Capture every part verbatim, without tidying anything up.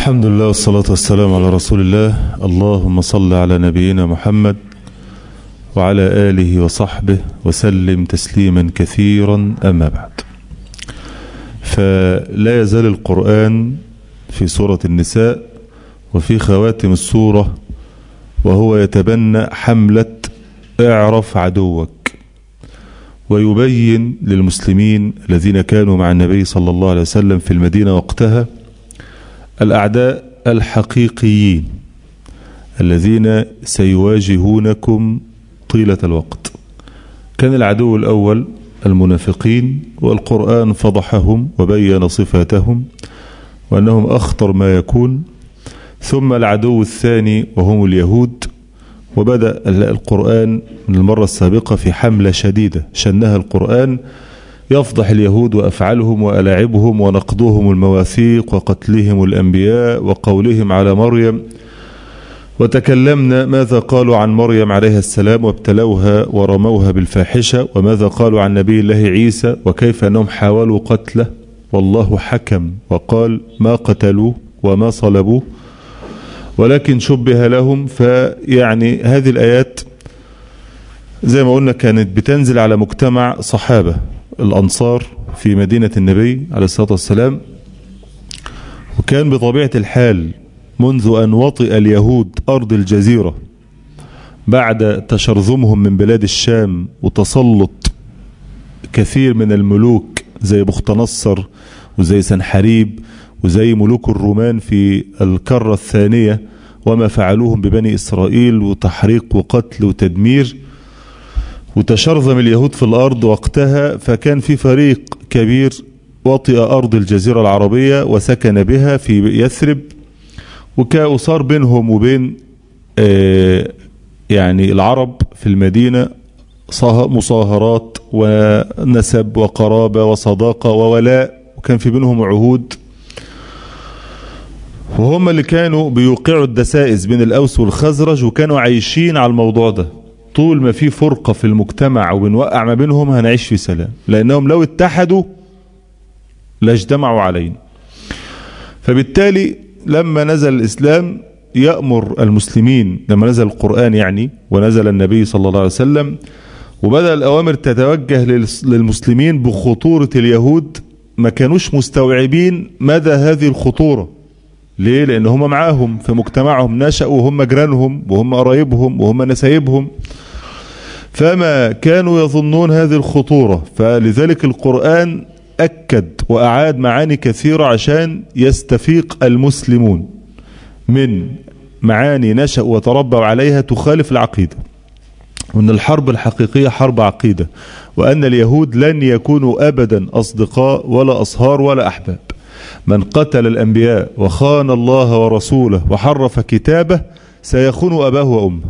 الحمد لله والصلاة والسلام على رسول الله. اللهم صل على نبينا محمد وعلى آله وصحبه وسلم تسليما كثيرا. أما بعد، فلا يزال القرآن في سورة النساء وفي خواتم السورة وهو يتبنى حملة اعرف عدوك، ويبين للمسلمين الذين كانوا مع النبي صلى الله عليه وسلم في المدينة وقتها الأعداء الحقيقيين الذين سيواجهونكم طيلة الوقت. كان العدو الأول المنافقين، والقرآن فضحهم وبين صفاتهم وأنهم أخطر ما يكون. ثم العدو الثاني وهم اليهود، وبدأ القرآن من المرة السابقة في حملة شديدة شنها القرآن يفضح اليهود وأفعالهم وألاعبهم ونقضهم المواثيق وقتلهم الأنبياء وقولهم على مريم. وتكلمنا ماذا قالوا عن مريم عليها السلام وابتلوها ورموها بالفاحشة، وماذا قالوا عن نبي الله عيسى وكيف أنهم حاولوا قتله والله حكم وقال ما قتلوه وما صلبوه ولكن شبه لهم. فيعني هذه الآيات زي ما قلنا كانت بتنزل على مجتمع صحابة الأنصار في مدينة النبي عليه الصلاة والسلام، وكان بطبيعة الحال منذ أن وطئ اليهود أرض الجزيرة بعد تشرذمهم من بلاد الشام وتسلط كثير من الملوك زي بختنصر وزي سنحريب وزي ملوك الرومان في الكرة الثانية وما فعلوهم ببني إسرائيل وتحريق وقتل وتدمير، وتشرذم اليهود في الأرض وقتها. فكان في فريق كبير وطئ أرض الجزيرة العربية وسكن بها في يثرب، وصار بينهم وبين آه يعني العرب في المدينة مصاهرات ونسب وقرابة وصداقة وولاء، وكان في بينهم عهود، وهم اللي كانوا بيوقعوا الدسائس بين الأوس والخزرج، وكانوا عايشين على الموضوع ده. طول ما في فرقة في المجتمع وبنوقع ما بينهم هنعيش في سلام، لأنهم لو اتحدوا لاجتمعوا علينا. فبالتالي لما نزل الإسلام يأمر المسلمين، لما نزل القرآن يعني ونزل النبي صلى الله عليه وسلم وبدأ الأوامر تتوجه للمسلمين بخطورة اليهود، ما كانوش مستوعبين مدى هذه الخطورة. ليه؟ لأن هم معاهم في مجتمعهم، نشأوا وهم جيرانهم وهم قرايبهم وهم نسايبهم، فما كانوا يظنون هذه الخطورة. فلذلك القرآن أكد وأعاد معاني كثيرة عشان يستفيق المسلمون من معاني نشأوا وتربوا عليها تخالف العقيدة، وأن الحرب الحقيقية حرب عقيدة، وأن اليهود لن يكونوا أبدا أصدقاء ولا أصهار ولا أحباب. من قتل الأنبياء وخان الله ورسوله وحرف كتابه سيخون أباه وأمه.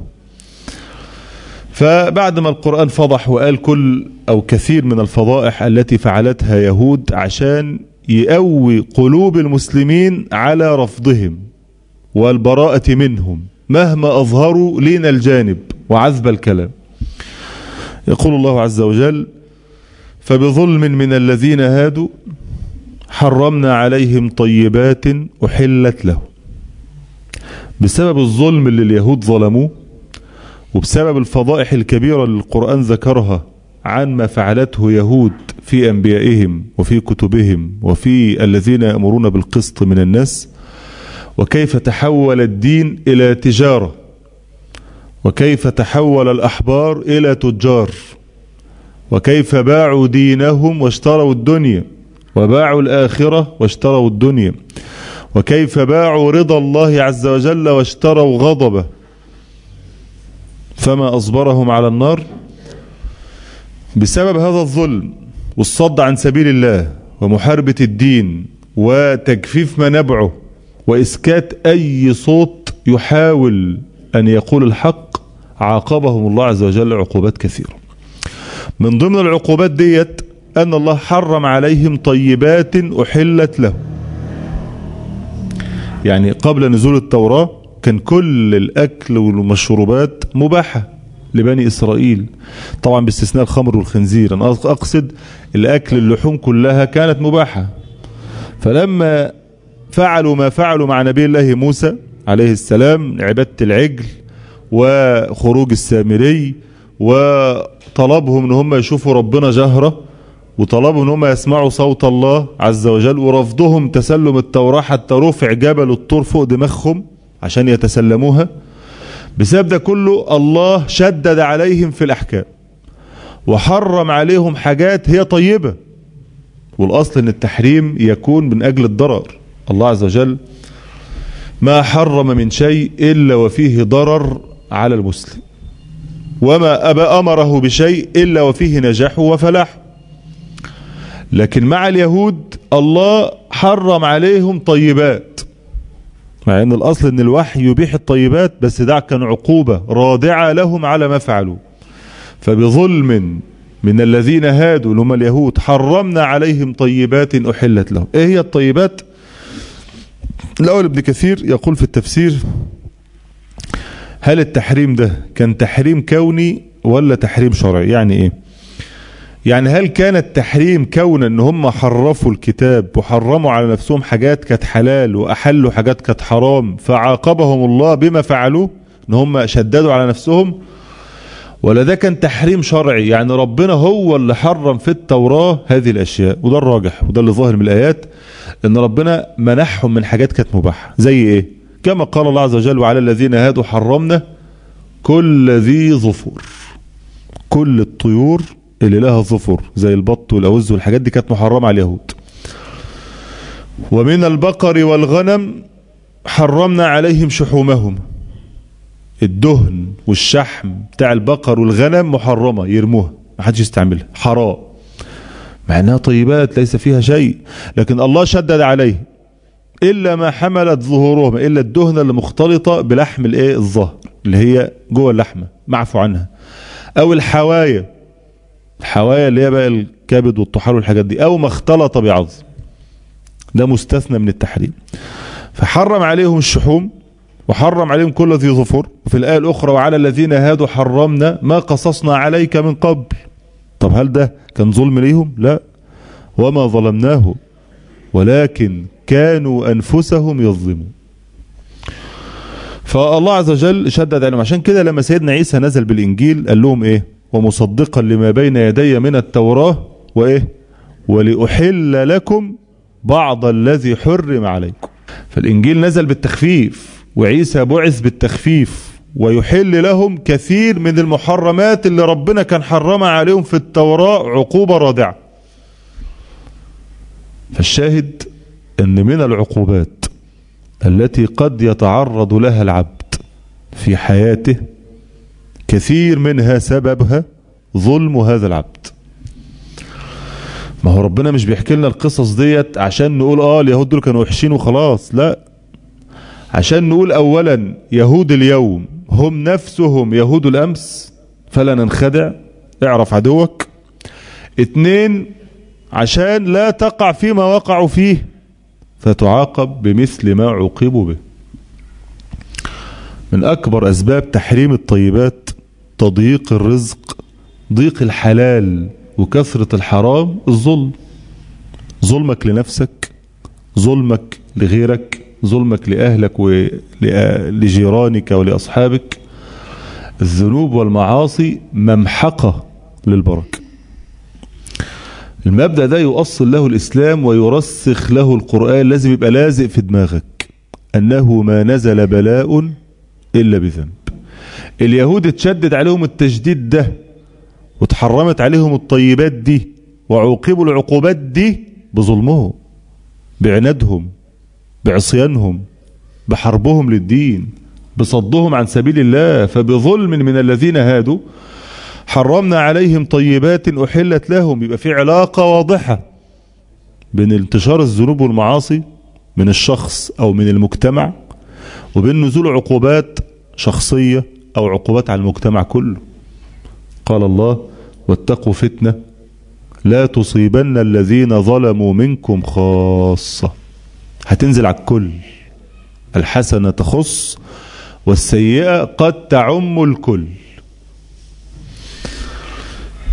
فبعد ما القرآن فضح وقال كل أو كثير من الفضائح التي فعلتها يهود عشان يقوي قلوب المسلمين على رفضهم والبراءة منهم مهما أظهروا لين الجانب وعذب الكلام، يقول الله عز وجل فبظلم من الذين هادوا حرمنا عليهم طيبات أحلت لهم. بسبب الظلم اللي اليهود ظلموه، وبسبب الفضائح الكبيرة اللي القرآن ذكرها عن ما فعلته يهود في أنبيائهم وفي كتبهم وفي الذين يأمرون بالقسط من الناس، وكيف تحول الدين إلى تجارة، وكيف تحول الأحبار إلى تجار، وكيف باعوا دينهم واشتروا الدنيا، وباعوا الآخرة واشتروا الدنيا، وكيف باعوا رضا الله عز وجل واشتروا غضبه، فما أصبرهم على النار. بسبب هذا الظلم والصد عن سبيل الله ومحاربة الدين وتجفيف منابعه وإسكات أي صوت يحاول أن يقول الحق، عاقبهم الله عز وجل عقوبات كثيرة. من ضمن العقوبات ديت أن الله حرم عليهم طيبات أحلت له. يعني قبل نزول التوراة كان كل الأكل والمشروبات مباحة لبني إسرائيل، طبعا باستثناء الخمر والخنزير، أنا أقصد الأكل اللحوم كلها كانت مباحة. فلما فعلوا ما فعلوا مع نبي الله موسى عليه السلام، عبادة العجل وخروج السامري، وطلبهم ان هم يشوفوا ربنا جهرة، وطلبهم ان هم يسمعوا صوت الله عز وجل، ورفضهم تسلم التوراة حتى رفع جبل الطور فوق دماغهم عشان يتسلموها. بسبب ده كله الله شدد عليهم في الأحكام وحرم عليهم حاجات هي طيبة، والأصل ان التحريم يكون من أجل الضرر. الله عز وجل ما حرم من شيء إلا وفيه ضرر على المسلم، وما أبى أمره بشيء إلا وفيه نجاح وفلاح. لكن مع اليهود الله حرم عليهم طيبات، مع ان الاصل ان الوحي يبيح الطيبات، بس ده كان عقوبة رادعة لهم على ما فعلوا. فبظلم من الذين هادوا اللي هم اليهود حرمنا عليهم طيبات احلت لهم. ايه هي الطيبات؟ الاول ابن كثير يقول في التفسير: هل التحريم ده كان تحريم كوني ولا تحريم شرعي؟ يعني ايه؟ يعني هل كان التحريم كونا ان هم حرفوا الكتاب وحرموا على نفسهم حاجات كانت حلال واحلوا حاجات كانت حرام فعاقبهم الله بما فعلوه ان هم شددوا على نفسهم، ولا ده كان تحريم شرعي يعني ربنا هو اللي حرم في التوراة هذه الاشياء؟ وده الراجح وده اللي ظاهر من الايات، ان ربنا منحهم من حاجات كانت مباحة. زي ايه؟ كما قال الله عز وجل: وعلى الذين هادوا حرمنا كل ذي ظفر. كل الطيور اللي لها ظفر زي البط والأوز والحاجات دي كانت محرمة على اليهود. ومن البقر والغنم حرمنا عليهم شحومهم. الدهن والشحم بتاع البقر والغنم محرمة، يرموها ما حدش يستعملها، حرام، مع انها طيبات ليس فيها شيء، لكن الله شدد عليه الا ما حملت ظهورهم، الا الدهنة اللي مختلطة بلحم الايه الظهر اللي هي جوه اللحمة معفو عنها، او الحوايا، الحوايا اللي هي بقى الكبد والطحال والحاجات دي، او ما اختلط بعظم، ده مستثنى من التحريم. فحرم عليهم الشحوم وحرم عليهم كل ذي ظفر. وفي الآية الأخرى: وعلى الذين هادوا حرمنا ما قصصنا عليك من قبل. طب هل ده كان ظلم ليهم؟ لا، وما ظلمناه ولكن كانوا أنفسهم يظلمون. فالله عز وجل شدد عليهم. عشان كده لما سيدنا عيسى نزل بالإنجيل قال لهم إيه؟ ومصدقا لما بين يدي من التوراة وإيه؟ ولأحل لكم بعض الذي حرم عليكم. فالإنجيل نزل بالتخفيف، وعيسى بعث بالتخفيف، ويحل لهم كثير من المحرمات اللي ربنا كان حرمها عليهم في التوراة عقوبة رادعة. فالشاهد أن من العقوبات التي قد يتعرض لها العبد في حياته كثير منها سببها ظلم هذا العبد. ما هو ربنا مش بيحكي لنا القصص ديت عشان نقول اه اليهود دول كانوا وحشين وخلاص، لا، عشان نقول اولا يهود اليوم هم نفسهم يهود الامس فلا ننخدع، اعرف عدوك. اتنين، عشان لا تقع فيما وقعوا فيه فتعاقب بمثل ما عوقبوا به. من اكبر اسباب تحريم الطيبات تضييق الرزق، ضيق الحلال وكثرة الحرام، الظلم. ظلمك لنفسك، ظلمك لغيرك، ظلمك لأهلك ولجيرانك ولأصحابك. الذنوب والمعاصي ممحقة للبركة. المبدأ ده يؤصل له الإسلام ويرسخ له القرآن، لازم يبقى لازق في دماغك أنه ما نزل بلاء إلا بذنب. اليهود اتشدد عليهم التشديد ده وتحرمت عليهم الطيبات دي وعوقبوا العقوبات دي بظلمهم، بعنادهم، بعصيانهم، بحربهم للدين، بصدهم عن سبيل الله. فبظلم من الذين هادوا حرمنا عليهم طيبات أحلت لهم. يبقى في علاقة واضحة بين انتشار الذنوب والمعاصي من الشخص أو من المجتمع وبين نزول عقوبات شخصية أو عقوبات على المجتمع كله. قال الله: واتقوا فتنة لا تصيبن الذين ظلموا منكم خاصة. هتنزل على الكل، الحسنة تخص والسيئة قد تعم الكل.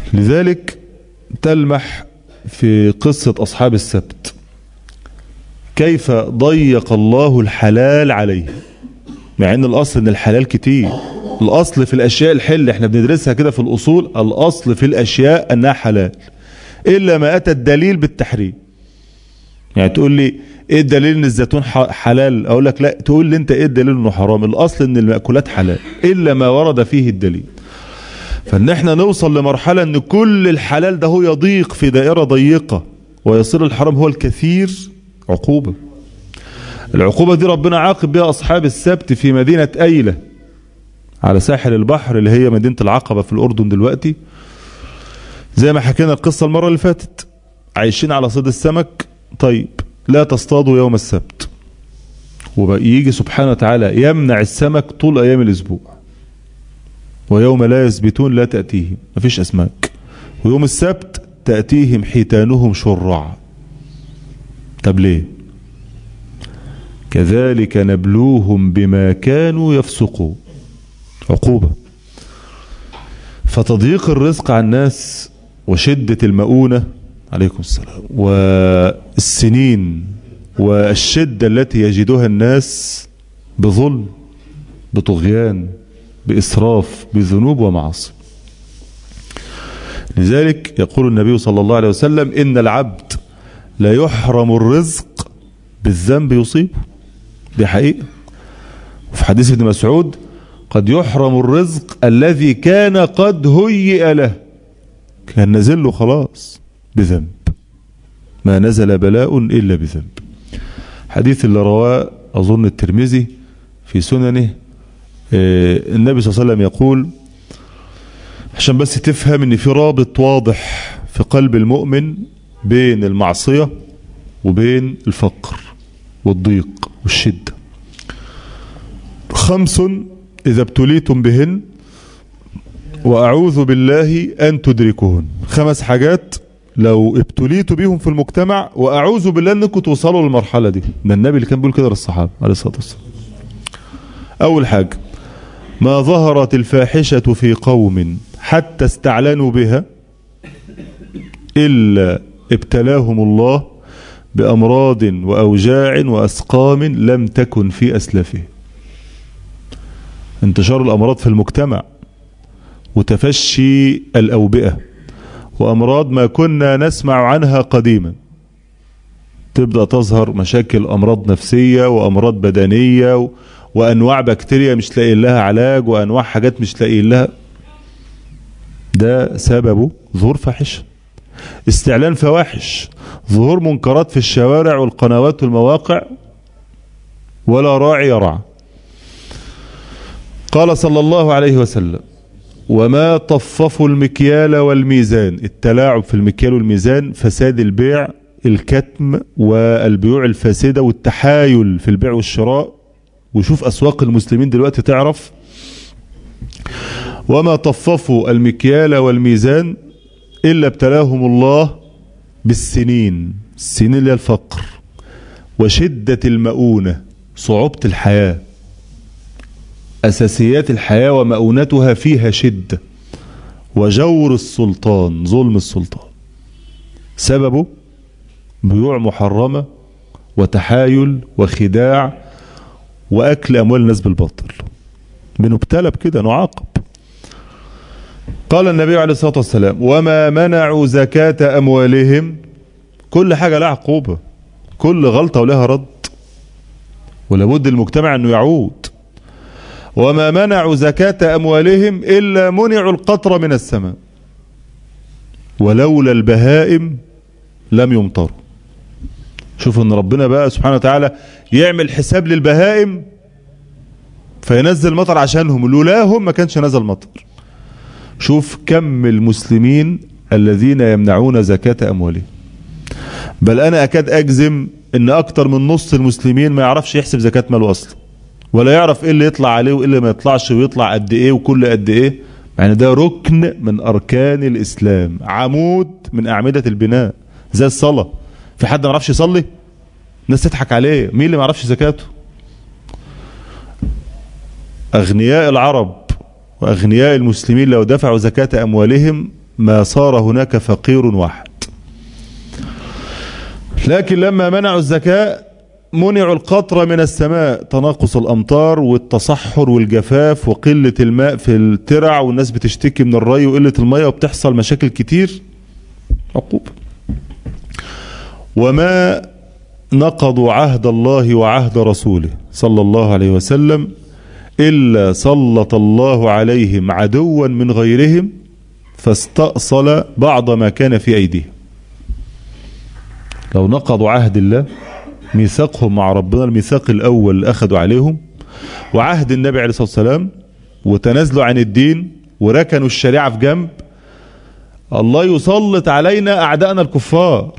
لذلك تلمح في قصة أصحاب السبت كيف ضيق الله الحلال عليه، مع ان الاصل ان الحلال كتير. الاصل في الاشياء الحل، احنا بندرسها كده في الاصول، الاصل في الاشياء انها حلال الا ما اتى الدليل بالتحريم. يعني تقول لي ايه الدليل ان الزيتون حلال؟ اقول لك لا، تقول لي انت ايه الدليل انه حرام؟ الاصل ان المأكولات حلال الا ما ورد فيه الدليل. فان احنا نوصل لمرحلة ان كل الحلال ده هو يضيق في دائرة ضيقة ويصير الحرام هو الكثير، عقوبة. العقوبة دي ربنا عاقب بها اصحاب السبت في مدينة ايلة على ساحل البحر اللي هي مدينة العقبة في الاردن دلوقتي، زي ما حكينا القصة المرة اللي فاتت. عايشين على صيد السمك، طيب لا تصطادوا يوم السبت، ويجي سبحانه وتعالى يمنع السمك طول ايام الاسبوع، ويوم لا يسبتون لا تأتيهم، مفيش اسماك، ويوم السبت تأتيهم حيتانهم شرعا. طب ليه؟ كذلك نبلوهم بما كانوا يفسقون، عقوبة. فتضييق الرزق على الناس وشدة المؤونة عليكم السلام والسنين والشدة التي يجدها الناس بظلم، بطغيان، بإسراف، بذنوب ومعاصي. لذلك يقول النبي صلى الله عليه وسلم إن العبد لا يحرم الرزق بالذنب يصيبه، دي حقيقة. وفي حديث ابن مسعود قد يحرم الرزق الذي كان قد هيئ له، كان نزل له خلاص بذنب، ما نزل بلاء إلا بذنب. حديث اللي رواه أظن الترمذي في سننه، النبي صلى الله عليه وسلم يقول، عشان بس تفهم ان في رابط واضح في قلب المؤمن بين المعصية وبين الفقر والضيق والشدة. خمس إذا ابتليتم بهن وأعوذ بالله أن تدركوهن. خمس حاجات لو ابتليتوا بيهم في المجتمع وأعوذ بالله أنكم توصلوا للمرحلة دي. ده النبي اللي كان بيقول كده للصحابة عليه الصلاة والسلام. أول حاجة، ما ظهرت الفاحشة في قوم حتى استعلنوا بها إلا ابتلاهم الله بأمراض وأوجاع وأسقام لم تكن في أسلافه. انتشار الأمراض في المجتمع وتفشي الأوبئة وأمراض ما كنا نسمع عنها قديما، تبدأ تظهر مشاكل أمراض نفسية وأمراض بدنية و... وأنواع بكتيريا مش لاقين لها علاج وأنواع حاجات مش لاقين لها. ده سببه ظهور فاحشة، استعلان فواحش، ظهور منكرات في الشوارع والقنوات والمواقع ولا راعي يرعى. قال صلى الله عليه وسلم وما طففوا المكيال والميزان. التلاعب في المكيال والميزان، فساد البيع، الكتم والبيوع الفاسدة والتحايل في البيع والشراء. وشوف أسواق المسلمين دلوقتي تعرف. وما طففوا المكيال والميزان إلا ابتلاهم الله بالسنين، السنين اللي هي الفقر، وشدة المؤونة، صعوبة الحياة، أساسيات الحياة ومؤونتها فيها شدة، وجور السلطان، ظلم السلطان. سببه بيوع محرمة وتحايل وخداع وأكل أموال الناس بالباطل. بنبتلى بكده، نعاقب. قال النبي عليه الصلاة والسلام وما منعوا زكاة أموالهم. كل حاجة لها عقوبة، كل غلطة ولها رد، ولابد المجتمع أنه يعود. وما منعوا زكاة أموالهم إلا منعوا القطر من السماء، ولولا البهائم لم يمطروا. شوف ان ربنا بقى سبحانه وتعالى يعمل حساب للبهائم فينزل مطر عشانهم، لولاهم ما كانش نزل مطر. شوف كم المسلمين الذين يمنعون زكاة أموالهم. بل أنا أكاد أجزم ان أكتر من نص المسلمين ما يعرفش يحسب زكاة ماله أصلا، ولا يعرف ايه اللي يطلع عليه وايه اللي ما يطلعش، ويطلع قد ايه وكل قد ايه. يعني ده ركن من أركان الإسلام، عمود من أعمدة البناء، زي الصلاة. في حد ما يعرفش يصلي؟ الناس تضحك عليه. مين اللي ما يعرفش زكاته؟ أغنياء العرب وأغنياء المسلمين لو دفعوا زكاة أموالهم ما صار هناك فقير واحد. لكن لما منعوا الزكاة منعوا القطرة من السماء، تناقص الأمطار والتصحر والجفاف وقلة الماء في الترع، والناس بتشتكي من الري وقلة المية وبتحصل مشاكل كتير، عقوبة. وما نقضوا عهد الله وعهد رسوله صلى الله عليه وسلم إلا سلط الله عليهم عدوا من غيرهم فاستأصل بعض ما كان في أيديهم. لو نقضوا عهد الله، ميثاقهم مع ربنا، الميثاق الأول اللي أخذوا عليهم، وعهد النبي عليه الصلاة والسلام، وتنازلوا عن الدين وركنوا الشريعة في جنب، الله يسلط علينا أعداءنا الكفار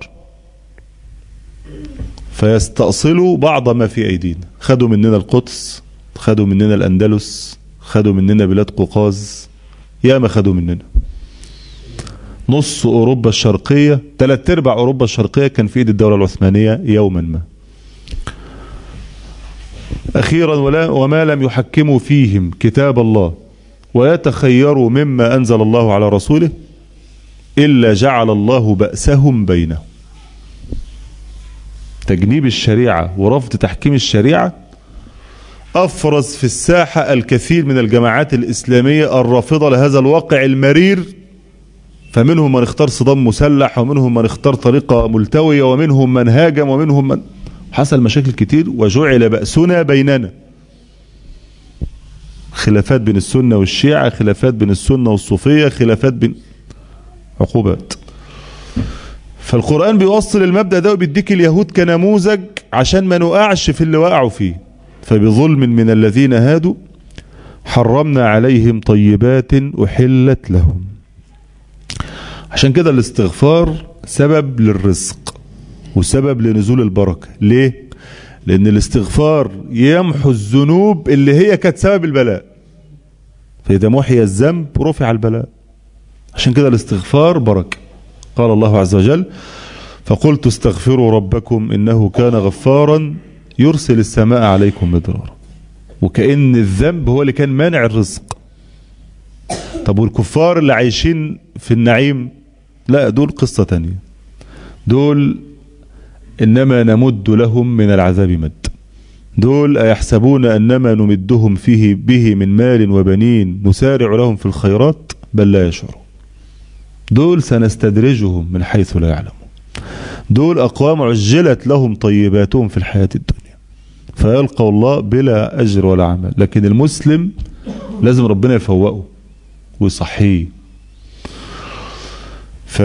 فيستأصلوا بعض ما في أيدينا. خدوا مننا القدس، خدوا مننا الأندلس، خدوا مننا بلاد قوقاز، يا ما خدوا مننا. نص أوروبا الشرقية، ثلاث ارباع أوروبا الشرقية كان في ايد الدولة العثمانية يوما ما. أخيرا ولا وما لم يحكموا فيهم كتاب الله ويتخيروا مما أنزل الله على رسوله إلا جعل الله بأسهم بينهم. تجنيب الشريعة ورفض تحكيم الشريعة أفرز في الساحة الكثير من الجماعات الإسلامية الرافضة لهذا الواقع المرير، فمنهم من اختار صدام مسلح، ومنهم من اختار طريقة ملتوية، ومنهم من هاجم، ومنهم من حصل مشاكل كتير، وجعل بأسنا بيننا. خلافات بين السنة والشيعة، خلافات بين السنة والصوفية، خلافات بين عقوبات. فالقرآن بيوصل المبدأ ده وبيديك اليهود كنموذج عشان ما نقعش في اللي وقعوا فيه. فبظلم من الذين هادوا حرمنا عليهم طيبات أحلت لهم. عشان كده الاستغفار سبب للرزق وسبب لنزول البركة. ليه؟ لأن الاستغفار يمحو الذنوب اللي هي كانت سبب البلاء، فإذا محي الذنب رفع البلاء. عشان كده الاستغفار بركة. قال الله عز وجل: فقلت استغفروا ربكم إنه كان غفارا يرسل السماء عليكم مدرارا. وكأن الذنب هو اللي كان مانع الرزق. طب والكفار اللي عايشين في النعيم؟ لا، دول قصة تانية. دول إنما نمد لهم من العذاب مد. دول أيحسبون أنما نمدهم فيه به من مال وبنين نسارع لهم في الخيرات بل لا يشعرون. دول سنستدرجهم من حيث لا يعلمون. دول أقوام عجلت لهم طيباتهم في الحياة الدنيا فيلقوا الله بلا أجر ولا عمل. لكن المسلم لازم ربنا يفوقه ويصحيه. ف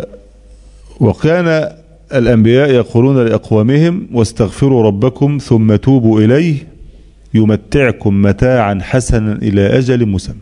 وكان الأنبياء يقولون لأقوامهم: واستغفروا ربكم ثم توبوا إليه يمتعكم متاعا حسنا إلى أجل مسمى.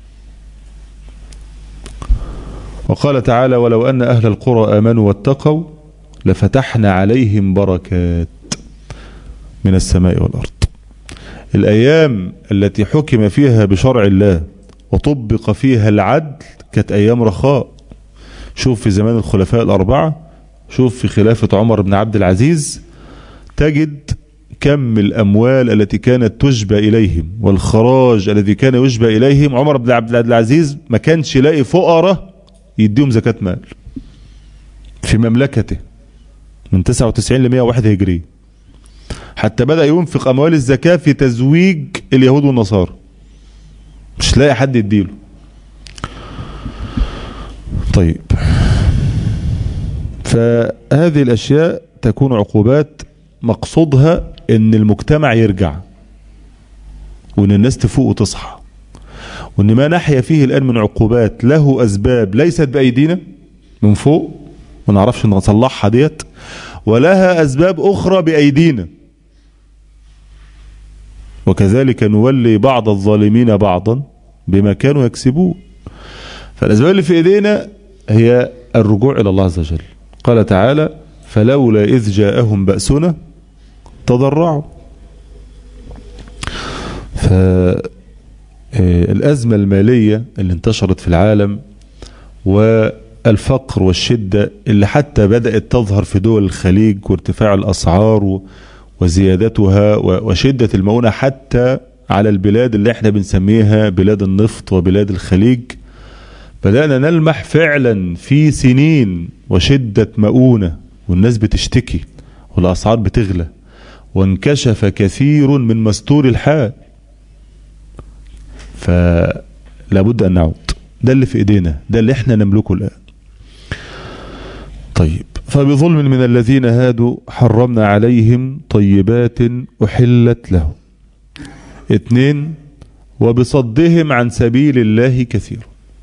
وقال تعالى: ولو أن أهل القرى آمنوا واتقوا لفتحنا عليهم بركات من السماء والأرض. الأيام التي حكم فيها بشرع الله وطبق فيها العدل كانت أيام رخاء. شوف في زمان الخلفاء الأربعة، شوف في خلافة عمر بن عبد العزيز، تجد كم الأموال التي كانت تجبى إليهم والخراج الذي كان يجبى إليهم. عمر بن عبد العزيز ما كانش يلاقي فقراء يديهم زكاة مال في مملكته من تسعة وتسعين ل مئة وواحد هجري، حتى بدأ ينفق أموال الزكاة في تزويج اليهود والنصارى، مش لاقي حد يديله. طيب، فهذه الأشياء تكون عقوبات مقصودها ان المجتمع يرجع، وان الناس تفوق وتصحى، وان ما نحيا فيه الآن من عقوبات له أسباب ليست بأيدينا من فوق ما نعرفش نصلحها ديت، ولها أسباب أخرى بأيدينا. وكذلك نولي بعض الظالمين بعضا بما كانوا يكسبون. فالأسباب اللي في إيدينا هي الرجوع إلى الله عز وجل. قال تعالى: فلولا إذ جاءهم بأسنا تضرعوا. فالأزمة المالية اللي انتشرت في العالم والفقر والشدة اللي حتى بدأت تظهر في دول الخليج وارتفاع الأسعار وزيادتها وشدة المؤونة حتى على البلاد اللي احنا بنسميها بلاد النفط وبلاد الخليج، بدأنا نلمح فعلا في سنين وشدة مؤونة، والناس بتشتكي والأسعار بتغلى وانكشف كثير من مستور الحال، فلا بد أن نعود. ده اللي في إيدينا، ده اللي احنا نملكه الآن. طيب، فبظلم من الذين هادوا حرمنا عليهم طيبات أحلت لهم. اثنين، وبصدهم عن سبيل الله كثير.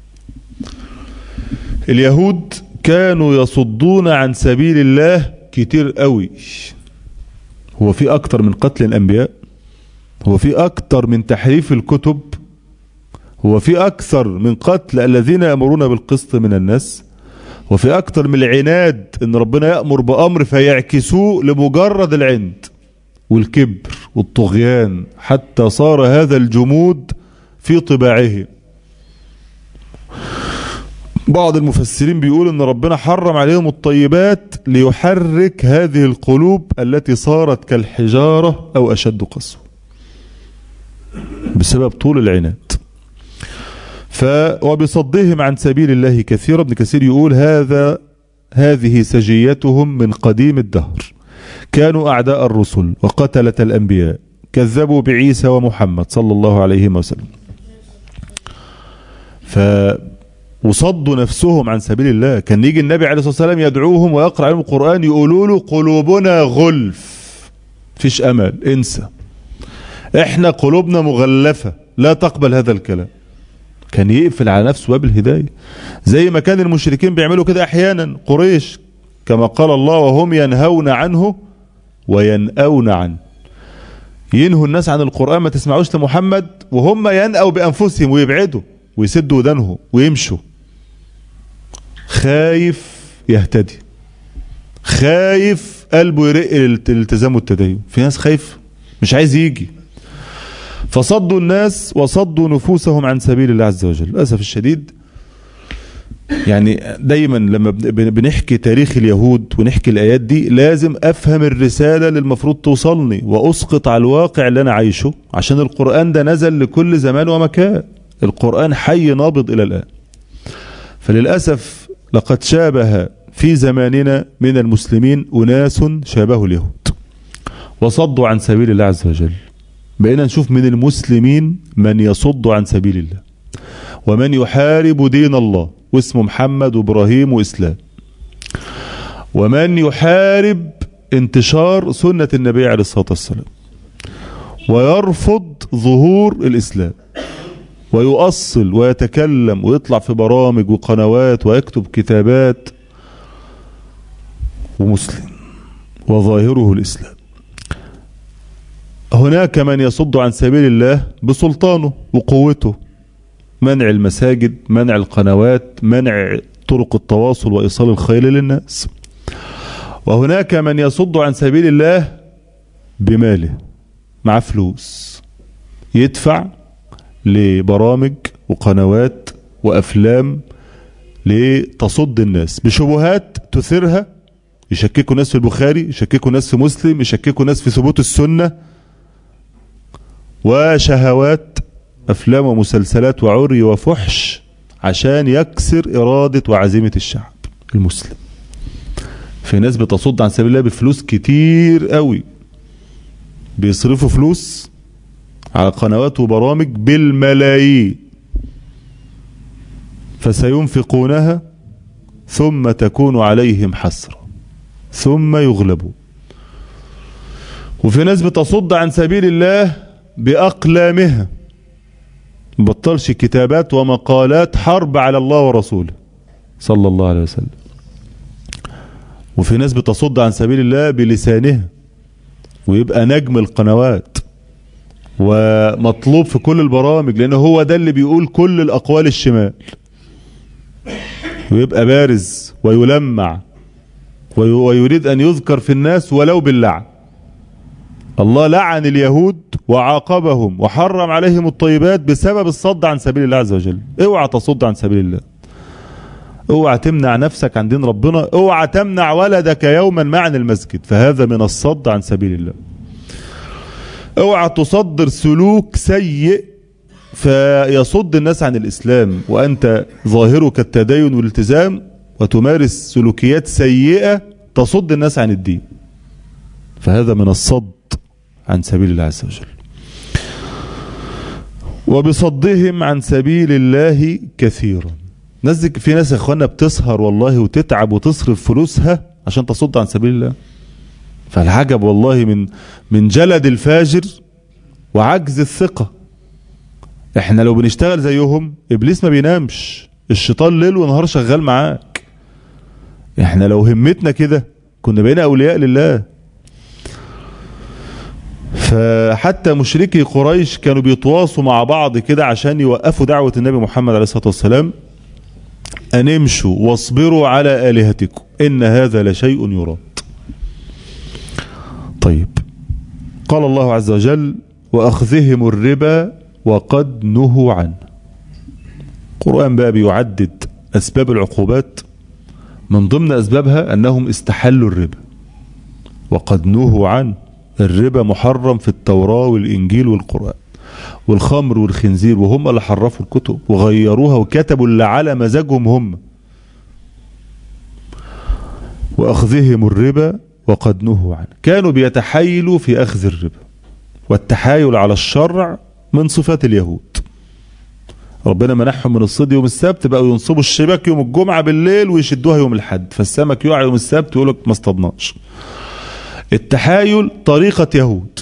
اليهود كانوا يصدون عن سبيل الله كتير قوي. هو في أكتر من قتل الأنبياء؟ هو في أكتر من تحريف الكتب؟ هو في أكثر من قتل الذين يأمرون بالقسط من الناس؟ وفي أكثر من العناد إن ربنا يأمر بأمر فيعكسوه لمجرد العند والكبر والطغيان، حتى صار هذا الجمود في طباعهم. بعض المفسرين بيقول إن ربنا حرم عليهم الطيبات ليحرك هذه القلوب التي صارت كالحجارة أو أشد قسوة بسبب طول العناد. ف وبصدهم عن سبيل الله كثيرا. ابن كثير يقول هذا هذه سجيتهم من قديم الدهر، كانوا أعداء الرسل وقتلة الأنبياء، كذبوا بعيسى ومحمد صلى الله عليه وسلم، ف وصدوا نفسهم عن سبيل الله. كان يجي النبي عليه الصلاة والسلام يدعوهم ويقرأ عليهم القرآن، يقولوا له قلوبنا غلف، فيش أمل، انسى، احنا قلوبنا مغلفة لا تقبل هذا الكلام. كان يقفل على نفسه باب الهداية، زي ما كان المشركين بيعملوا كده أحيانا. قريش كما قال الله وهم ينهون عنه وينأون عنه، ينهوا الناس عن القرآن، ما تسمعوش لمحمد، وهم ينأوا بأنفسهم ويبعدوا ويسدوا ودانه ويمشوا. خايف يهتدي، خايف قلبه يرق الالتزام والتدين. في ناس خايف مش عايز يجي، فصدوا الناس وصدوا نفوسهم عن سبيل الله عز وجل. للأسف الشديد يعني دايما لما بنحكي تاريخ اليهود ونحكي الآيات دي لازم أفهم الرسالة اللي المفروض توصلني وأسقط على الواقع اللي أنا عايشه، عشان القرآن ده نزل لكل زمان ومكان. القرآن حي نابض إلى الآن. فللأسف لقد شابه في زماننا من المسلمين أناس شابهوا اليهود وصدوا عن سبيل الله عز وجل. بقينا نشوف من المسلمين من يصد عن سبيل الله ومن يحارب دين الله واسمه محمد وإبراهيم وإسلام، ومن يحارب انتشار سنة النبي عليه الصلاة والسلام ويرفض ظهور الإسلام، ويؤصل ويتكلم ويطلع في برامج وقنوات ويكتب كتابات ومسلم وظاهره الإسلام. هناك من يصد عن سبيل الله بسلطانه وقوته، منع المساجد، منع القنوات، منع طرق التواصل وإيصال الخير للناس. وهناك من يصد عن سبيل الله بماله، مع فلوس، يدفع لبرامج وقنوات وأفلام لتصد الناس بشبهات تثيرها، يشككوا ناس في البخاري، يشككوا ناس في مسلم، يشككوا ناس في ثبوت السنة، وشهوات أفلام ومسلسلات وعري وفحش، عشان يكسر إرادة وعزيمة الشعب المسلم. في ناس بتصد عن سبيل الله بفلوس كتير قوي، بيصرفوا فلوس على قنوات وبرامج بالملايين، فسينفقونها ثم تكون عليهم حسرة ثم يغلبوا. وفي ناس بتصد عن سبيل الله بأقلامها، مبطلش كتابات ومقالات حرب على الله ورسوله صلى الله عليه وسلم. وفي ناس بتصد عن سبيل الله بلسانها، ويبقى نجم القنوات ومطلوب في كل البرامج، لأنه هو ده اللي بيقول كل الأقوال الشمال، ويبقى بارز ويلمع ويريد أن يذكر في الناس ولو باللعن. الله لعن اليهود وعاقبهم وحرم عليهم الطيبات بسبب الصد عن سبيل الله عز وجل. اوعى تصد عن سبيل الله، اوعى تمنع نفسك عن دين ربنا، اوعى تمنع ولدك يوما معا المسجد، فهذا من الصد عن سبيل الله. اوعى تصدر سلوك سيء فيصد الناس عن الإسلام وأنت ظاهرك التدين والالتزام، وتمارس سلوكيات سيئة تصد الناس عن الدين، فهذا من الصد عن سبيل الله عز وجل، وبصدهم عن سبيل الله كثيرا. ناس في ناس يا اخوانا بتسهر والله وتتعب وتصرف فلوسها عشان تصد عن سبيل الله. فالعجب والله من من جلد الفاجر وعجز الثقة. احنا لو بنشتغل زيهم ابليس ما بينامش، الشيطان ليل ونهار شغال معاك. احنا لو همتنا كده كنا بقينا اولياء لله. فحتى مشركي قريش كانوا بيتواصوا مع بعض كده عشان يوقفوا دعوة النبي محمد عليه الصلاة والسلام، أن امشوا واصبروا على آلهتكم إن هذا لشيء يراد. طيب، قال الله عز وجل وأخذهم الربا وقد نهوا عنه. القرآن بقى بيعدد أسباب العقوبات، من ضمن أسبابها أنهم استحلوا الربا وقد نهوا عنه. الربا محرم في التوراة والإنجيل والقرآن، والخمر والخنزير، وهم اللي حرفوا الكتب وغيروها وكتبوا اللي على مزاجهم هم. وأخذهم الربا وقد نهوا عنه. كانوا بيتحايلوا في أخذ الربا، والتحايل على الشرع من صفات اليهود. ربنا منحهم من الصيد يوم السبت، بقوا ينصبوا الشباك يوم الجمعة بالليل ويشدوها يوم الحد، فالسمك يقع يوم السبت ويقول لك ما اصطدناش. التحايل طريقة يهود.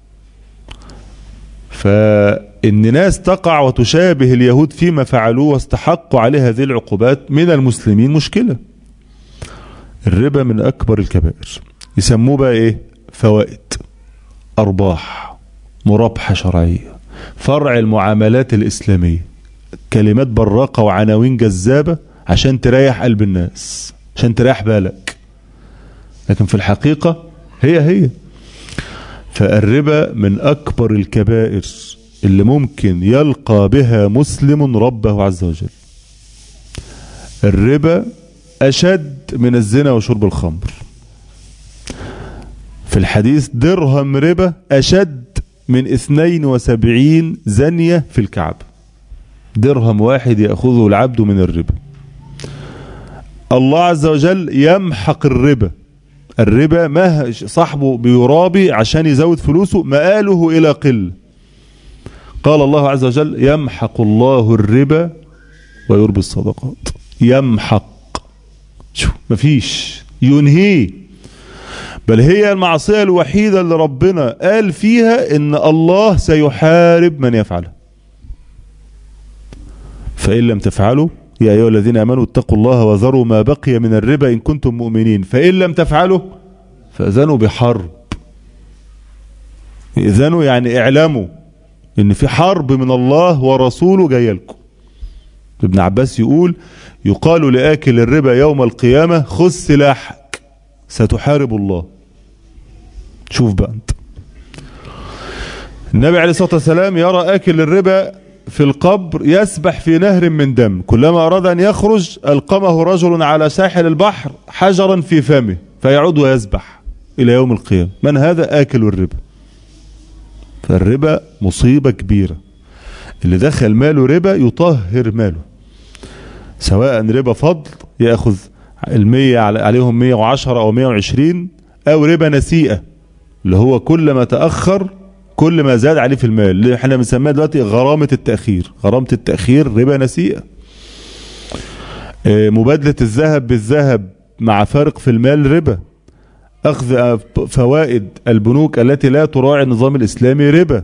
فإن ناس تقع وتشابه اليهود فيما فعلوه واستحقوا عليه هذه العقوبات من المسلمين مشكلة. الربا من أكبر الكبائر. يسموه بقى إيه؟ فوائد، أرباح، مرابحة شرعية، فرع المعاملات الإسلامية. كلمات براقة وعناوين جذابة عشان تريح قلب الناس، عشان تريح بالك، لكن في الحقيقة هي هي. فالربا من أكبر الكبائر اللي ممكن يلقى بها مسلم ربه عز وجل. الربا أشد من الزنا وشرب الخمر. في الحديث درهم ربا أشد من اثنين وسبعين زنية في الكعب. درهم واحد يأخذه العبد من الربا. الله عز وجل يمحق الربا. الربا ما صاحبه بيرابي عشان يزود فلوسه مآله إلى قل. قال الله عز وجل يمحق الله الربا ويربي الصدقات. يمحق، شو مفيش، ينهيه. بل هي المعصية الوحيدة اللي ربنا قال فيها إن الله سيحارب من يفعلها. فإن لم تفعلوا يا أيها الذين آمنوا اتقوا الله وذروا ما بقي من الربا إن كنتم مؤمنين فإن لم تفعلوا فأذنوا بحرب. إذنوا يعني اعلموا إن في حرب من الله ورسوله جايه لكم. ابن عباس يقول يقال لآكل الربا يوم القيامة خذ سلاحك ستحارب الله. شوف بقى أنت، النبي عليه الصلاة والسلام يرى آكل الربا في القبر يسبح في نهر من دم، كلما أراد أن يخرج ألقمه رجل على ساحل البحر حجرا في فمه فيعود ويسبح إلى يوم القيامة. من هذا؟ آكل الربا. فالربا مصيبة كبيرة. اللي دخل ماله ربا يطهر ماله، سواء ربا فضل يأخذ المية عليهم مية وعشرة أو مية وعشرين، أو ربا نسيئة اللي هو كل ما تأخر كل ما زاد عليه في المال، اللي احنا بنسميها دلوقتي غرامة التأخير. غرامة التأخير ربا نسيئة. مبادلة الذهب بالذهب مع فارق في المال ربا. أخذ فوائد البنوك التي لا تراعي النظام الإسلامي ربا.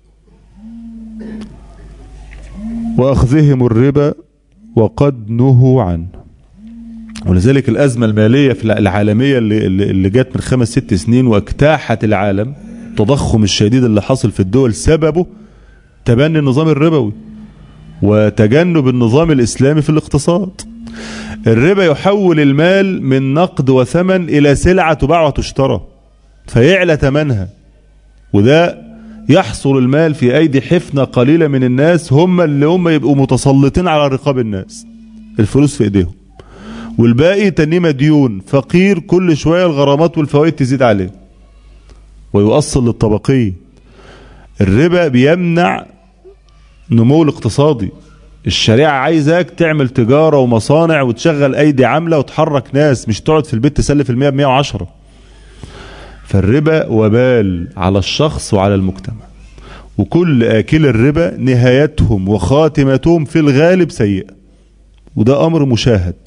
وأخذهم الربا وقد نهوا عنه. ولذلك الأزمة المالية في العالمية اللي, اللي جات من خمس ست سنين واجتاحت العالم، التضخم الشديد اللي حصل في الدول سببه تبني النظام الربوي وتجنب النظام الإسلامي في الاقتصاد. الربا يحول المال من نقد وثمن إلى سلعة تباع وتشترى فيعلى ثمنها، وده يحصل المال في أيدي حفنة قليلة من الناس، هم اللي هم يبقوا متسلطين على رقاب الناس، الفلوس في إيديهم، والباقي تاني مديون فقير كل شوية الغرامات والفوائد تزيد عليه ويؤصل للطبقية. الربا بيمنع نمو الاقتصادي. الشريعة عايزاك تعمل تجارة ومصانع وتشغل أيدي عاملة وتحرك ناس، مش تقعد في البيت تسلف المية بمية وعشرة. فالربا وبال على الشخص وعلى المجتمع، وكل آكل الربا نهايتهم وخاتمتهم في الغالب سيئة، وده أمر مشاهد.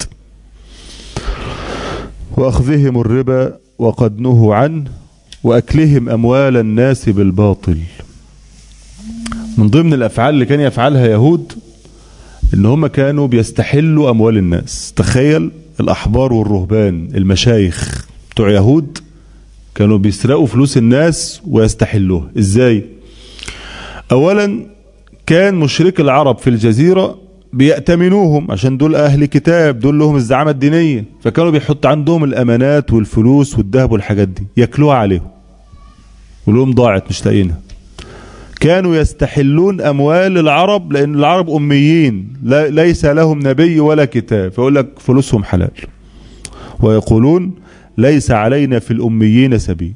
وأخذهم الربا وقد نهوا عنه وأكلهم أموال الناس بالباطل. من ضمن الأفعال اللي كان يفعلها يهود إن هم كانوا بيستحلوا أموال الناس. تخيل الأحبار والرهبان المشايخ بتوع يهود كانوا بيسرقوا فلوس الناس ويستحلوها. إزاي؟ أولا كان مشرك العرب في الجزيرة بيأتمنوهم عشان دول أهل كتاب، دول لهم الزعامة الدينية، فكانوا بيحط عندهم الأمانات والفلوس والذهب والحاجات دي يأكلوها عليهم ولهم ضاعت مش لاقينها. كانوا يستحلون أموال العرب لأن العرب أميين ليس لهم نبي ولا كتاب، فيقول لك فلوسهم حلال، ويقولون ليس علينا في الأميين سبيل.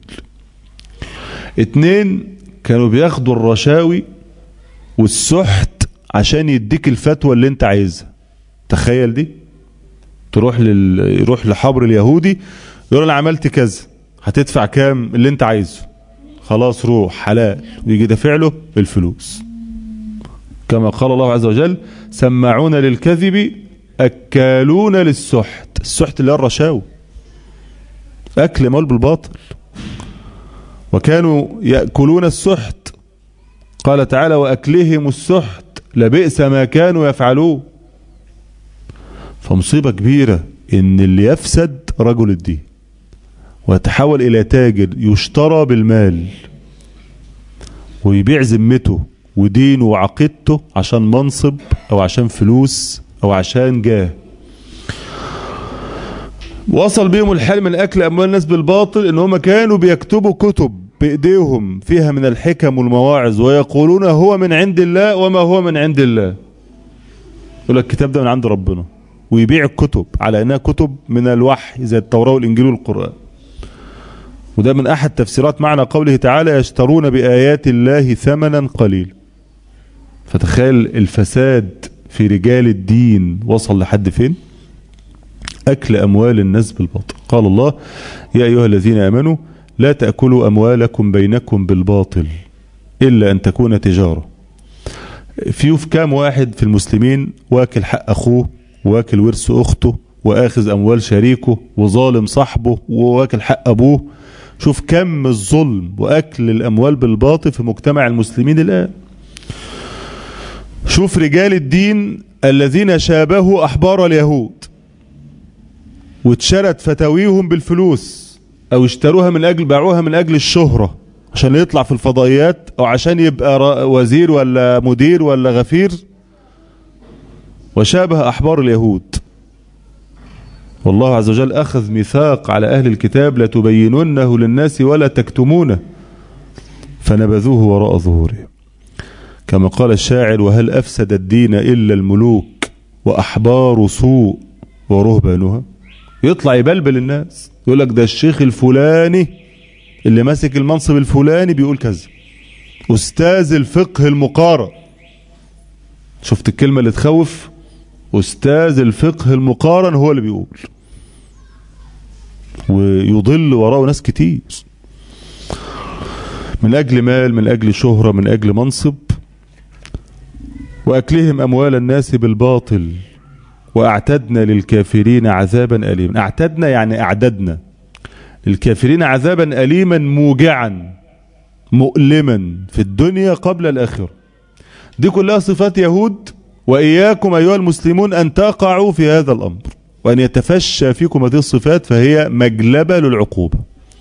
اتنين كانوا بياخدوا الرشاوي والسحت عشان يديك الفتوى اللي انت عايزها. تخيل دي، تروح لل... يروح لحبر اليهودي يقول انا عملت كذا، هتدفع كام اللي انت عايزه، خلاص روح حلال، ويجي دافع له بالفلوس. كما قال الله عز وجل سماعون للكذب أكالون للسحت. السحت اللي هو الرشاوي، أكل مال بالباطل. وكانوا يأكلون السحت، قال تعالى وأكلهم السحت لبئس ما كانوا يفعلون. فمصيبة كبيرة إن اللي يفسد رجل الدين ويتحول إلى تاجر يشترى بالمال ويبيع ذمته ودينه وعقيدته عشان منصب أو عشان فلوس أو عشان جاه. وصل بيهم الحال من أكل أموال الناس بالباطل إن هم كانوا بيكتبوا كتب بإيديهم فيها من الحكم والمواعظ ويقولون هو من عند الله وما هو من عند الله. يقول لك الكتاب ده من عند ربنا، ويبيع الكتب على أنها كتب من الوحي زي التوراة والإنجيل والقرآن. وده من أحد تفسيرات معنى قوله تعالى يشترون بآيات الله ثمنا قليلا. فتخيل الفساد في رجال الدين وصل لحد فين؟ أكل أموال الناس بالباطل. قال الله يا أيها الذين آمنوا لا تأكلوا أموالكم بينكم بالباطل إلا أن تكون تجارة. فيه في كام واحد في المسلمين واكل حق أخوه واكل ورث أخته وآخذ أموال شريكه وظالم صاحبه وواكل حق أبوه. شوف كم الظلم وأكل الأموال بالباطل في مجتمع المسلمين الآن. شوف رجال الدين الذين شابهوا أحبار اليهود واتشرت فتاويهم بالفلوس أو اشتروها من أجل باعوها من أجل الشهرة عشان يطلع في الفضائيات أو عشان يبقى وزير ولا مدير ولا غفير، وشابه أحبار اليهود. والله عز وجل أخذ ميثاق على أهل الكتاب لتبيننه للناس ولا تكتمونه فنبذوه وراء ظهورهم. كما قال الشاعر وهل أفسد الدين إلا الملوك وأحبار سوء ورهبانها. يطلع يبلبل الناس يقول لك ده الشيخ الفلاني اللي ماسك المنصب الفلاني بيقول كذا، أستاذ الفقه المقارن. شفت الكلمة اللي تخوف؟ أستاذ الفقه المقارن هو اللي بيقول، ويضل وراءه ناس كتير من أجل مال، من أجل شهرة، من أجل منصب. وأكلهم أموال الناس بالباطل وأعتدنا للكافرين عذابا أليما. أعتدنا يعني أعددنا للكافرين عذابا أليما موجعا مؤلما في الدنيا قبل الآخرة. دي كلها صفات يهود، وإياكم أيها المسلمون أن تقعوا في هذا الأمر وأن يتفشى فيكم هذه الصفات، فهي مجلبة للعقوبة.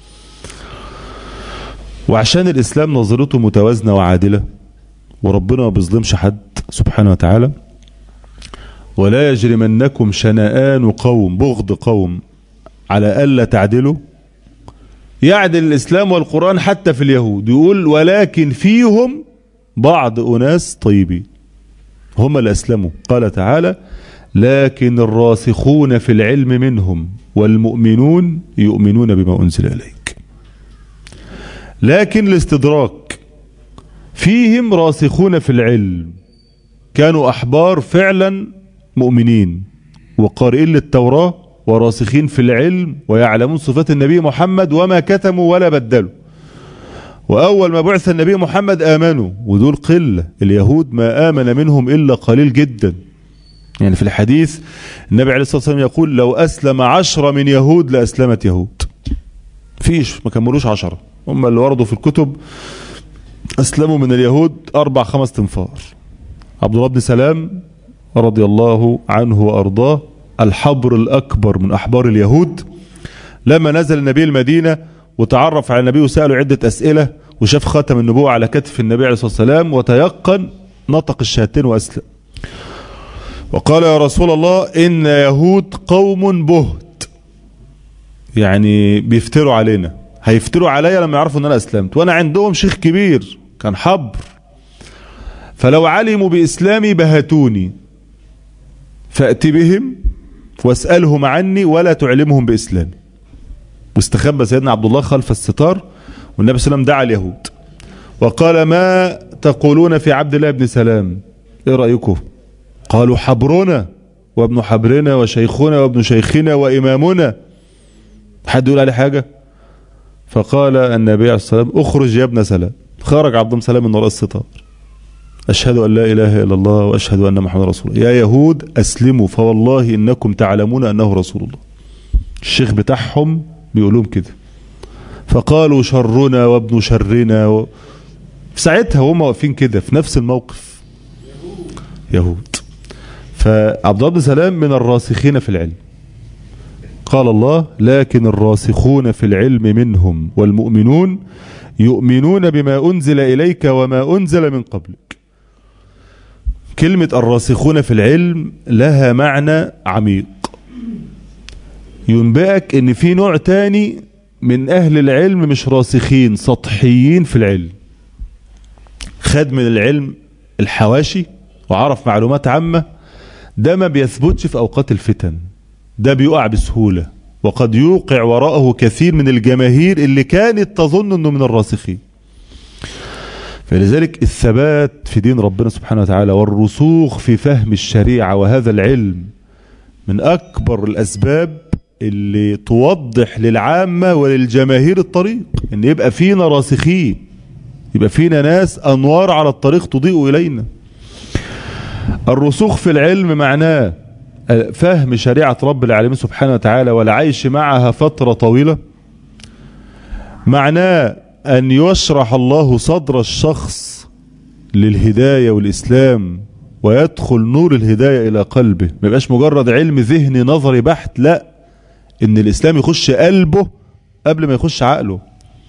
وعشان الإسلام نظرته متوازنة وعادلة وربنا ما بيظلمش حد سبحانه وتعالى، ولا يجرمنكم شنآن قوم، بغض قوم على ألا تعدلوا، يعدل الإسلام والقرآن حتى في اليهود. يقول ولكن فيهم بعض أناس طيبين هم اللي أسلموا. قال تعالى لكن الراسخون في العلم منهم والمؤمنون يؤمنون بما أنزل إليك. لكن الاستدراك فيهم راسخون في العلم، كانوا أحبار فعلا مؤمنين وقارئين للتوراة وراسخين في العلم ويعلمون صفات النبي محمد وما كتموا ولا بدلوا. وأول ما بعث النبي محمد آمنوا، ودول قلة. اليهود ما آمن منهم إلا قليل جدا. يعني في الحديث النبي عليه الصلاة والسلام يقول لو أسلم عشرة من يهود لأسلمت يهود. فيش، ما كملوش عشرة، هم اللي وردوا في الكتب أسلموا من اليهود أربع خمس تنفار. عبد الله بن سلام رضي الله عنه وأرضاه، الحبر الأكبر من أحبار اليهود، لما نزل النبي المدينة وتعرف على النبي وسأله عدة أسئلة وشاف خاتم النبوة على كتف النبي عليه الصلاة والسلام وتيقن، نطق الشهادتين وأسلم وقال يا رسول الله إن يهود قوم بهت، يعني بيفتروا علينا، هيفتروا عليا لما يعرفوا ان انا اسلمت، وانا عندهم شيخ كبير كان حبر، فلو علموا باسلامي بهتوني، فأتي بهم واسألهم عني ولا تعلمهم باسلامي. واستخبى سيدنا عبد الله خلف الستار، والنبي صلى الله عليه وسلم دعا اليهود وقال ما تقولون في عبد الله بن سلام، ايه رأيكم؟ قالوا حبرنا وابن حبرنا وشيخنا وابن شيخنا وإمامنا، حد يقول عليه حاجة؟ فقال النبي عليه الصلاة والسلام اخرج يا ابن سلام. خرج عبد الله سلام من وراء الستار، أشهد أن لا إله إلا الله وأشهد أن محمد رسول الله. يا يهود أسلموا فوالله إنكم تعلمون أنه رسول الله. الشيخ بتاعهم بيقولون كده. فقالوا شرنا وابن شرنا و... في ساعتها هم واقفين كده في نفس الموقف يهود. فعبد الله بن سلام من الراسخين في العلم. قال الله لكن الراسخون في العلم منهم والمؤمنون يؤمنون بما أنزل إليك وما أنزل من قبلك. كلمة الراسخون في العلم لها معنى عميق، ينبئك ان في نوع تاني من اهل العلم مش راسخين، سطحيين في العلم، خد من العلم الحواشي وعرف معلومات عامة، ده ما بيثبتش في اوقات الفتن، ده بيقع بسهولة، وقد يوقع وراءه كثير من الجماهير اللي كانت تظن انه من الراسخين. فلذلك الثبات في دين ربنا سبحانه وتعالى والرسوخ في فهم الشريعة وهذا العلم من أكبر الأسباب اللي توضح للعامة وللجماهير الطريق، إن يبقى فينا راسخين، يبقى فينا ناس أنوار على الطريق تضيء إلينا. الرسوخ في العلم معناه فهم شريعة رب العالمين سبحانه وتعالى والعيش معها فترة طويلة، معناه أن يشرح الله صدر الشخص للهداية والإسلام ويدخل نور الهداية إلى قلبه، ما يبقاش مجرد علم ذهني نظري بحت، لا، إن الإسلام يخش قلبه قبل ما يخش عقله،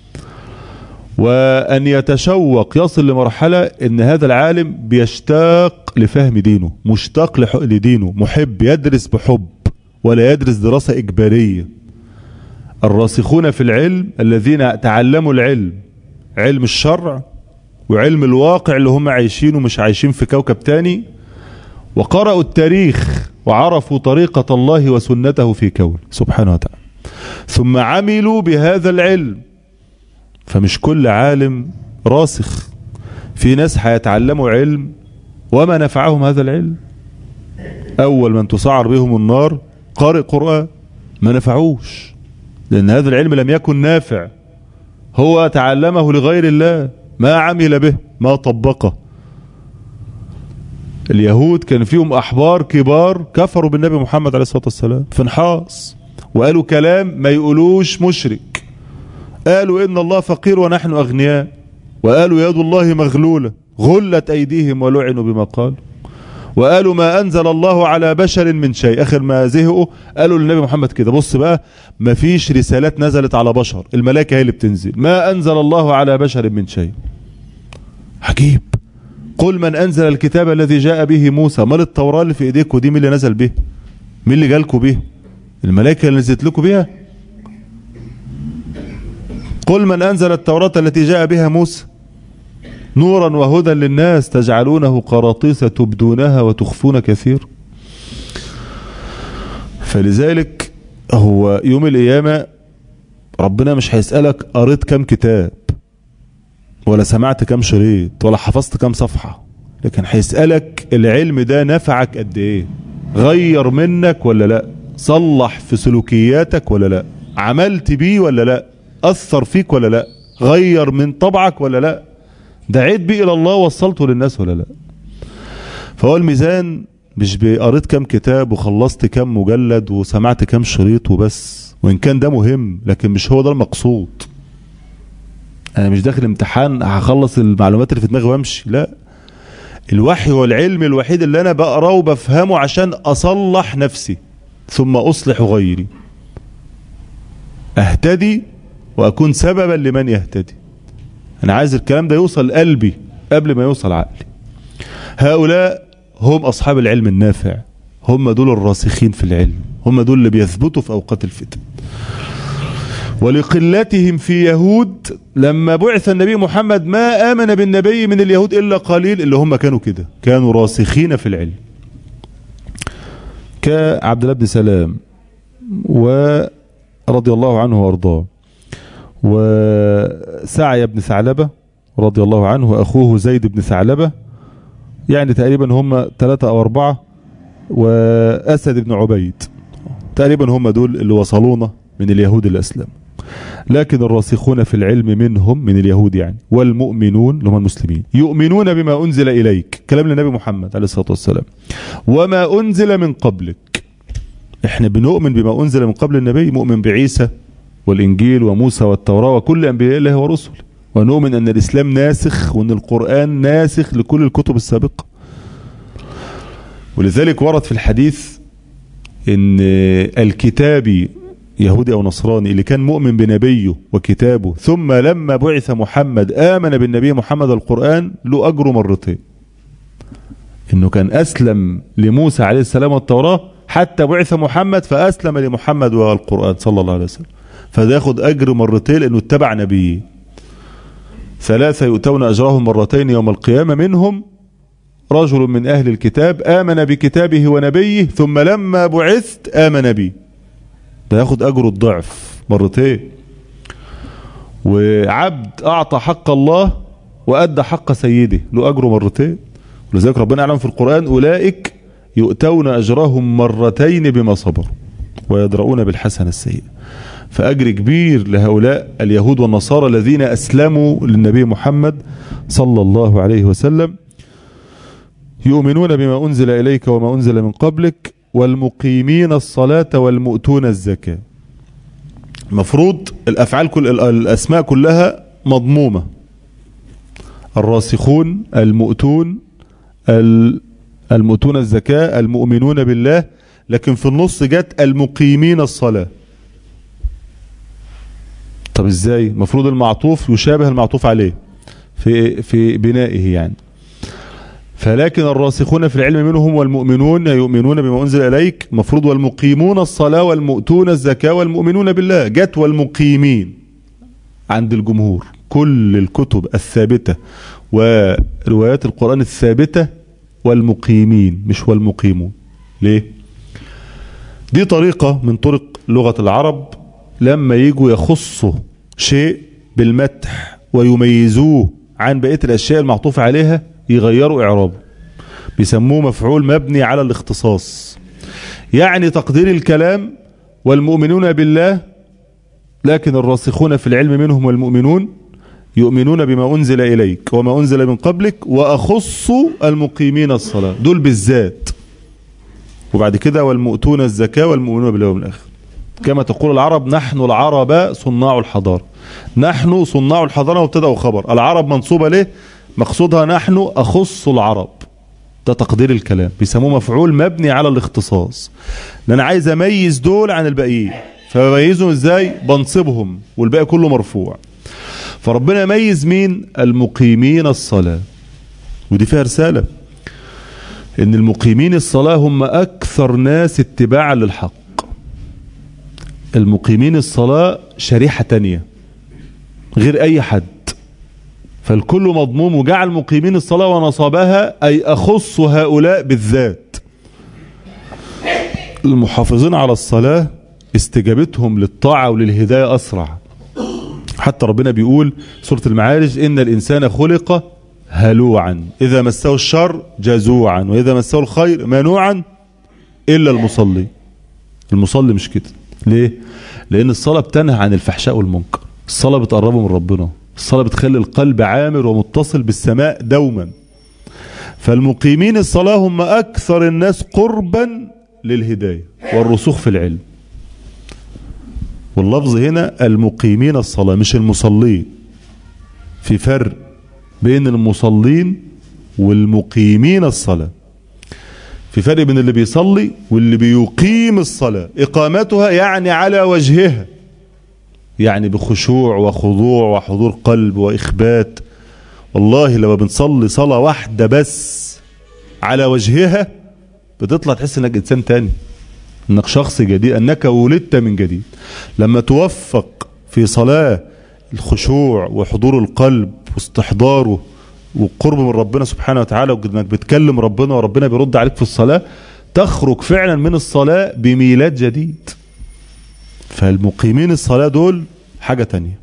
وأن يتشوق يصل لمرحلة إن هذا العالم بيشتاق لفهم دينه، مشتاق لدينه، محب، يدرس بحب ولا يدرس دراسة إجبارية. الراسخون في العلم الذين تعلموا العلم، علم الشرع وعلم الواقع اللي هم عايشينه، مش عايشين في كوكب تاني، وقرأوا التاريخ وعرفوا طريقة الله وسنته في كون سبحانه وتعالى، ثم عملوا بهذا العلم. فمش كل عالم راسخ، في ناس هيتعلموا علم وما نفعهم هذا العلم، أول من تسعر بهم النار قارئ قرآن، ما نفعوش، لأن هذا العلم لم يكن نافع، هو تعلمه لغير الله، ما عمل به، ما طبقه. اليهود كان فيهم أحبار كبار كفروا بالنبي محمد عليه الصلاة والسلام في انحاص، وقالوا كلام ما يقولوش مشرك، قالوا إن الله فقير ونحن أغنياء، وقالوا يد الله مغلولة غلت أيديهم ولعنوا بما قالوا، وقالوا ما أنزل الله على بشر من شيء. آخر ما زهقوا قالوا للنبي محمد كده، بص بقى، ما فيش رسالات نزلت على بشر، الملائكة هي اللي بتنزل، ما أنزل الله على بشر من شيء. عجيب. قل من أنزل الكتاب الذي جاء به موسى، مال التوراة اللي في إيديكم دي مين اللي نزل به؟ مين اللي جالكم به؟ الملائكة اللي نزلت لكم بها؟ قل من أنزل التوراة التي جاء بها موسى نورا وهدى للناس تجعلونه قراطيس تبدونها وتخفون كثير. فلذلك هو يوم القيامة ربنا مش هيسألك قريت كم كتاب ولا سمعت كم شريط ولا حفظت كم صفحة، لكن هيسألك العلم ده نفعك قد ايه، غير منك ولا لا، صلح في سلوكياتك ولا لا؟ عملت بيه ولا لا؟ أثر فيك ولا لا؟ غير من طبعك ولا لا؟ دعيت بيه إلى الله وصلته للناس ولا لا؟ فهو الميزان مش بقريت كام كتاب وخلصت كام مجلد وسمعت كام شريط وبس، وإن كان ده مهم لكن مش هو ده المقصود. أنا مش داخل امتحان هخلص المعلومات اللي في دماغي وامشي، لا. الوحي هو العلم الوحيد اللي أنا بقراه وبفهمه عشان أصلح نفسي ثم أصلح غيري، أهتدي وأكون سببا لمن يهتدي. أنا عايز الكلام ده يوصل قلبي قبل ما يوصل عقلي. هؤلاء هم أصحاب العلم النافع، هم دول الراسخين في العلم، هم دول اللي بيثبتوا في أوقات الفتن. ولقلتهم في يهود لما بعث النبي محمد ما آمن بالنبي من اليهود إلا قليل، اللي هم كانوا كده، كانوا راسخين في العلم، كعبد الله بن سلام ورضي الله عنه وارضاه، وسعي بن ثعلبة رضي الله عنه وأخوه زيد بن ثعلبة، يعني تقريبا هم ثلاثة أو أربعة، وأسد بن عبيد، تقريبا هم دول اللي وصلونا من اليهود اللي أسلموا. لكن الراسخون في العلم منهم من اليهود يعني والمؤمنون اللي هم المسلمين يؤمنون بما أنزل إليك، كلام للنبي محمد عليه الصلاة والسلام، وما أنزل من قبلك. احنا بنؤمن بما أنزل من قبل النبي، مؤمن بعيسى والإنجيل وموسى والتوراة وكل أنبياء الله ورسله، ونؤمن أن الإسلام ناسخ وأن القرآن ناسخ لكل الكتب السابقة. ولذلك ورد في الحديث أن الكتابي يهودي أو نصراني اللي كان مؤمن بنبيه وكتابه ثم لما بعث محمد آمن بالنبي محمد القرآن له أجره مرتين، إنه كان أسلم لموسى عليه السلام والتوراة حتى بعث محمد فأسلم لمحمد والقرآن صلى الله عليه وسلم، فده ياخد أجر مرتين لأنه اتبع نبيه. ثلاثة يؤتون أجرهم مرتين يوم القيامة، منهم رجل من أهل الكتاب آمن بكتابه ونبيه ثم لما بعثت آمن بي، ده ياخد أجره الضعف مرتين. وعبد أعطى حق الله وأدى حق سيده له أجره مرتين. ولذلك ربنا يعلم في القرآن أولئك يؤتون أجرهم مرتين بما صبروا ويدرؤون بالحسنة السيئة. فأجر كبير لهؤلاء اليهود والنصارى الذين أسلموا للنبي محمد صلى الله عليه وسلم، يؤمنون بما أنزل إليك وما أنزل من قبلك والمقيمين الصلاة والمؤتون الزكاة. المفروض الأفعال كل الأسماء كلها مضمومة، الراسخون، المؤتون، المؤتون الزكاة، المؤمنون بالله، لكن في النص جت المقيمين الصلاة. طب ازاي؟ المفروض المعطوف يشابه المعطوف عليه في في بنائه يعني. فلكن الراسخون في العلم منهم والمؤمنون يؤمنون بما أنزل إليك، مفروض والمقيمون الصلاة والمؤتون الزكاة والمؤمنون بالله، جت والمقيمين عند الجمهور. كل الكتب الثابتة وروايات القرآن الثابتة والمقيمين مش والمقيمون. ليه؟ دي طريقة من طرق لغة العرب لما يجوا يخصوا شيء بالمدح ويميزوه عن بقية الأشياء المعطوف عليها يغيروا إعرابه، بيسموه مفعول مبني على الاختصاص. يعني تقدير الكلام والمؤمنون بالله، لكن الراسخون في العلم منهم والمؤمنون يؤمنون بما أنزل إليك وما أنزل من قبلك، وأخص المقيمين الصلاة دول بالذات، وبعد كده والمؤتون الزكاة والمؤمنون بالله واليوم الآخر. كما تقول العرب نحن العرب صناع الحضارة. نحن صناع الحضارة مبتدأ وخبر، العرب منصوبة ليه؟ مقصودها نحن أخص العرب، ده تقدير الكلام، بيسموه مفعول مبني على الاختصاص، لأن عايز أميز دول عن الباقيين. فبميزهم ازاي؟ بنصبهم والباقي كله مرفوع. فربنا يميز مين؟ المقيمين الصلاة. ودي فيها رسالة ان المقيمين الصلاة هم اكثر ناس اتباعا للحق. المقيمين الصلاة شريحة تانية غير اي حد، فالكل مضموم، وجعل مقيمين الصلاة ونصبها اي اخص هؤلاء بالذات. المحافظين على الصلاة استجابتهم للطاعة وللهداية اسرع. حتى ربنا بيقول سورة المعارج ان الانسان خلق هلوعا اذا مسه الشر جزوعا واذا مسه الخير منوعا الا المصلي. المصلي مش كده. ليه؟ لأن الصلاة بتنهى عن الفحشاء والمنكر، الصلاة بتقربه من ربنا، الصلاة بتخلي القلب عامر ومتصل بالسماء دوما. فالمقيمين الصلاة هم أكثر الناس قربا للهداية والرسوخ في العلم. واللفظ هنا المقيمين الصلاة مش المصلين، في فرق بين المصلين والمقيمين الصلاة، في فرق بين اللي بيصلي واللي بيقيم الصلاة. إقامتها يعني على وجهها، يعني بخشوع وخضوع وحضور قلب وإخبات. والله لما بنصلي صلاة واحدة بس على وجهها بتطلع تحس انك انسان تاني، انك شخص جديد، انك ولدت من جديد. لما توفق في صلاة الخشوع وحضور القلب واستحضاره والقرب من ربنا سبحانه وتعالى، وانك بتكلم ربنا وربنا بيرد عليك في الصلاة، تخرج فعلا من الصلاة بميلاد جديد. فالمقيمين الصلاة دول حاجة تانية.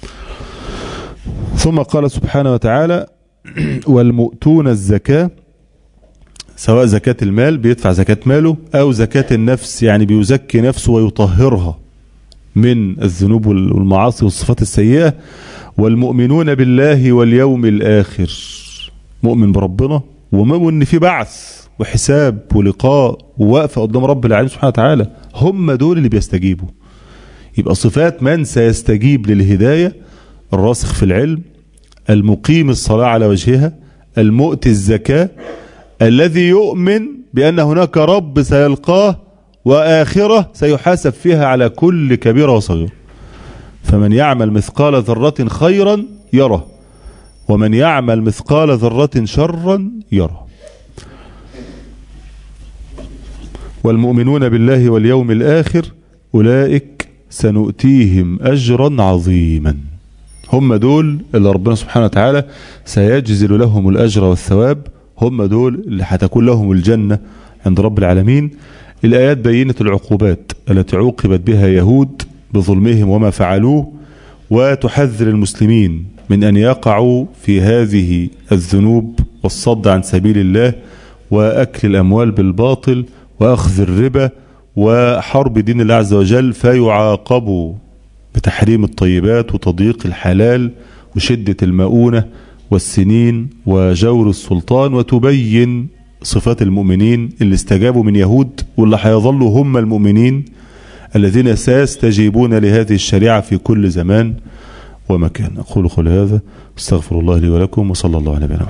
ثم قال سبحانه وتعالى والمؤتون الزكاة، سواء زكاة المال بيدفع زكاة ماله أو زكاة النفس، يعني بيزكي نفسه ويطهرها من الذنوب والمعاصي والصفات السيئة. والمؤمنون بالله واليوم الآخر، مؤمن بربنا ومؤمن ان في بعث وحساب ولقاء ووقفة قدام رب العالمين سبحانه وتعالى، هم دول اللي بيستجيبوا. يبقى صفات من سيستجيب للهداية: الراسخ في العلم، المقيم الصلاة على وجهها، المؤتي الزكاة، الذي يؤمن بأن هناك رب سيلقاه وآخرة سيحاسب فيها على كل كبيرة وصغيرة. فمن يعمل مثقال ذرة خيرا يره، ومن يعمل مثقال ذرة شرا يره. والمؤمنون بالله واليوم الآخر أولئك سنؤتيهم أجرا عظيما، هم دول اللي ربنا سبحانه وتعالى سيجزل لهم الأجر والثواب، هم دول اللي هتكون لهم الجنة عند رب العالمين. الآيات بينت العقوبات التي عوقبت بها يهود بظلمهم وما فعلوه، وتحذر المسلمين من أن يقعوا في هذه الذنوب والصد عن سبيل الله وأكل الأموال بالباطل وأخذ الربا وحرب دين الله عز وجل، فيعاقبوا بتحريم الطيبات وتضييق الحلال وشدة المؤونة والسنين وجور السلطان. وتبين صفات المؤمنين اللي استجابوا من يهود واللي هيظلوا هم المؤمنين الذين سيستجيبون لهذه الشريعة في كل زمان ومكان. أقول قولي هذا، استغفر الله لي ولكم، وصلى الله على نبينا.